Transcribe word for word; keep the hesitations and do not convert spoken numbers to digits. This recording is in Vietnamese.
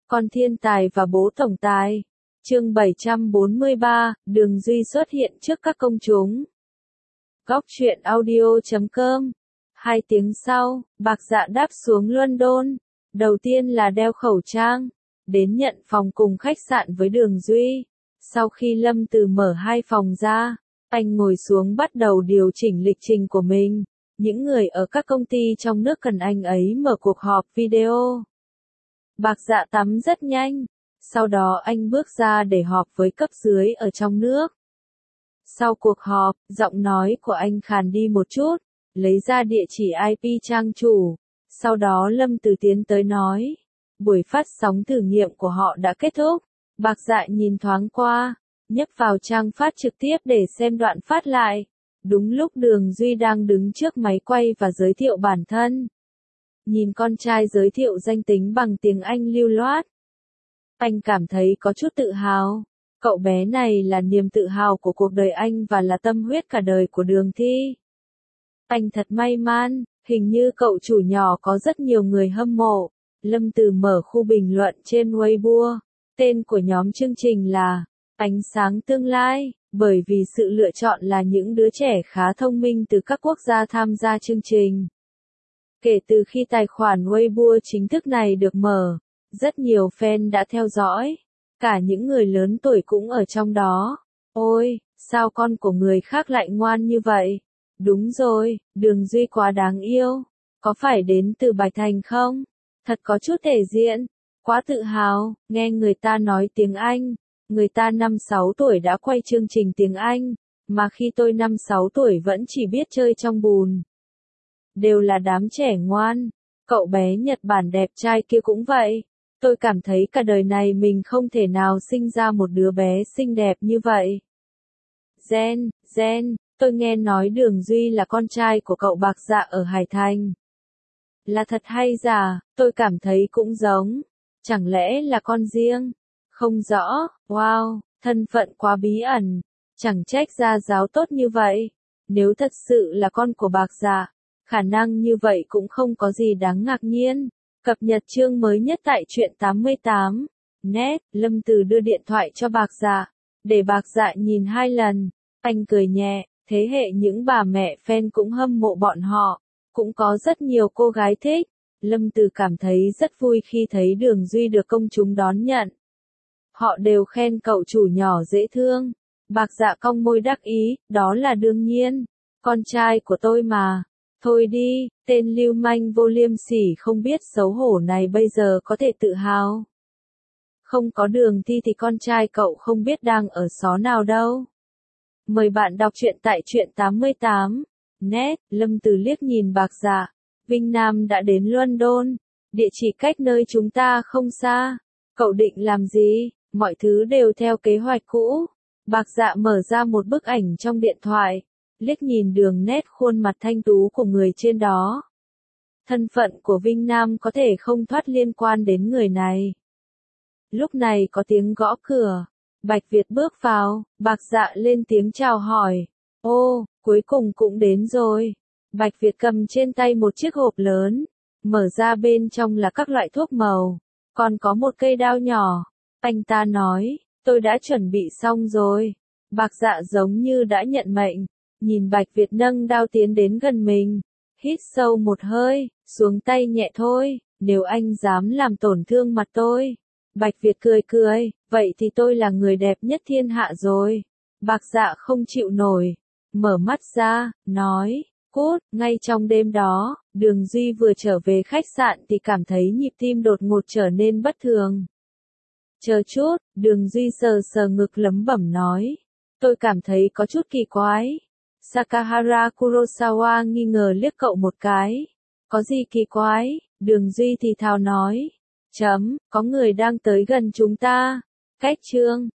Con thiên tài và bố tổng tài. Chương bảy trăm bốn mươi ba, Đường Duy xuất hiện trước các công chúng. Góc truyện audio chấm com. Hai tiếng sau, Bạc Dạ đáp xuống London. Đầu tiên là đeo khẩu trang, đến nhận phòng cùng khách sạn với Đường Duy. Sau khi Lâm Từ mở hai phòng ra, anh ngồi xuống bắt đầu điều chỉnh lịch trình của mình. Những người ở các công ty trong nước cần anh ấy mở cuộc họp video. Bạc Dạ tắm rất nhanh, sau đó anh bước ra để họp với cấp dưới ở trong nước. Sau cuộc họp, giọng nói của anh khàn đi một chút, lấy ra địa chỉ i pê trang chủ. Sau đó Lâm Từ tiến tới nói, buổi phát sóng thử nghiệm của họ đã kết thúc. Bạc Dạ nhìn thoáng qua, nhấp vào trang phát trực tiếp để xem đoạn phát lại. Đúng lúc Đường Duy đang đứng trước máy quay và giới thiệu bản thân. Nhìn con trai giới thiệu danh tính bằng tiếng Anh lưu loát, anh cảm thấy có chút tự hào. Cậu bé này là niềm tự hào của cuộc đời anh và là tâm huyết cả đời của Đường Thi. Anh thật may mắn, hình như cậu chủ nhỏ có rất nhiều người hâm mộ. Lâm Từ mở khu bình luận trên Weibo. Tên của nhóm chương trình là Ánh sáng tương lai, bởi vì sự lựa chọn là những đứa trẻ khá thông minh từ các quốc gia tham gia chương trình. Kể từ khi tài khoản Weibo chính thức này được mở, rất nhiều fan đã theo dõi, cả những người lớn tuổi cũng ở trong đó. Ôi, sao con của người khác lại ngoan như vậy? Đúng rồi, Đường Duy quá đáng yêu. Có phải đến từ Bạch Thành không? Thật có chút thể diện. Quá tự hào, nghe người ta nói tiếng Anh. Người ta năm sáu tuổi đã quay chương trình tiếng Anh, mà khi tôi năm sáu tuổi vẫn chỉ biết chơi trong bùn. Đều là đám trẻ ngoan. Cậu bé Nhật Bản đẹp trai kia cũng vậy. Tôi cảm thấy cả đời này mình không thể nào sinh ra một đứa bé xinh đẹp như vậy. Gen, Gen, tôi nghe nói Đường Duy là con trai của cậu Bạc Dạ ở Hải Thành. Là thật hay giả, tôi cảm thấy cũng giống. Chẳng lẽ là con riêng? Không rõ, wow, thân phận quá bí ẩn. Chẳng trách gia giáo tốt như vậy. Nếu thật sự là con của Bạc Dạ, khả năng như vậy cũng không có gì đáng ngạc nhiên. Cập nhật chương mới nhất tại truyện tám mươi tám. Net, Lâm Từ đưa điện thoại cho Bạc Dạ, để Bạc Dạ nhìn hai lần. Anh cười nhẹ, thế hệ những bà mẹ fan cũng hâm mộ bọn họ. Cũng có rất nhiều cô gái thích. Lâm Từ cảm thấy rất vui khi thấy Đường Duy được công chúng đón nhận. Họ đều khen cậu chủ nhỏ dễ thương. Bạc Dạ cong môi đắc ý, đó là đương nhiên. Con trai của tôi mà. Thôi đi, tên lưu manh vô liêm sỉ không biết xấu hổ này bây giờ có thể tự hào. Không có Đường Thi thì con trai cậu không biết đang ở xó nào đâu. Mời bạn đọc truyện tại truyện tám mươi tám. Net, Lâm Từ liếc nhìn Bạc Dạ. Vinh Nam đã đến London. Địa chỉ cách nơi chúng ta không xa. Cậu định làm gì? Mọi thứ đều theo kế hoạch cũ. Bạc Dạ mở ra một bức ảnh trong điện thoại. Liếc nhìn đường nét khuôn mặt thanh tú của người trên đó. Thân phận của Vinh Nam có thể không thoát liên quan đến người này. Lúc này có tiếng gõ cửa. Bạch Việt bước vào, Bạc Dạ lên tiếng chào hỏi. Ô, cuối cùng cũng đến rồi. Bạch Việt cầm trên tay một chiếc hộp lớn. Mở ra bên trong là các loại thuốc màu. Còn có một cây đao nhỏ. Anh ta nói, tôi đã chuẩn bị xong rồi. Bạc Dạ giống như đã nhận mệnh. Nhìn Bạch Việt nâng đao tiến đến gần mình. Hít sâu một hơi, xuống tay nhẹ thôi, nếu anh dám làm tổn thương mặt tôi. Bạch Việt cười cười, vậy thì tôi là người đẹp nhất thiên hạ rồi. Bạc Dạ không chịu nổi. Mở mắt ra, nói, cút, ngay trong đêm đó, Đường Duy vừa trở về khách sạn thì cảm thấy nhịp tim đột ngột trở nên bất thường. Chờ chút, Đường Duy sờ sờ ngực lẩm bẩm nói, tôi cảm thấy có chút kỳ quái. Sakahara Kurosawa nghi ngờ liếc cậu một cái. Có gì kỳ quái? Đường Duy thì thào nói. Chấm, có người đang tới gần chúng ta. Cách chương.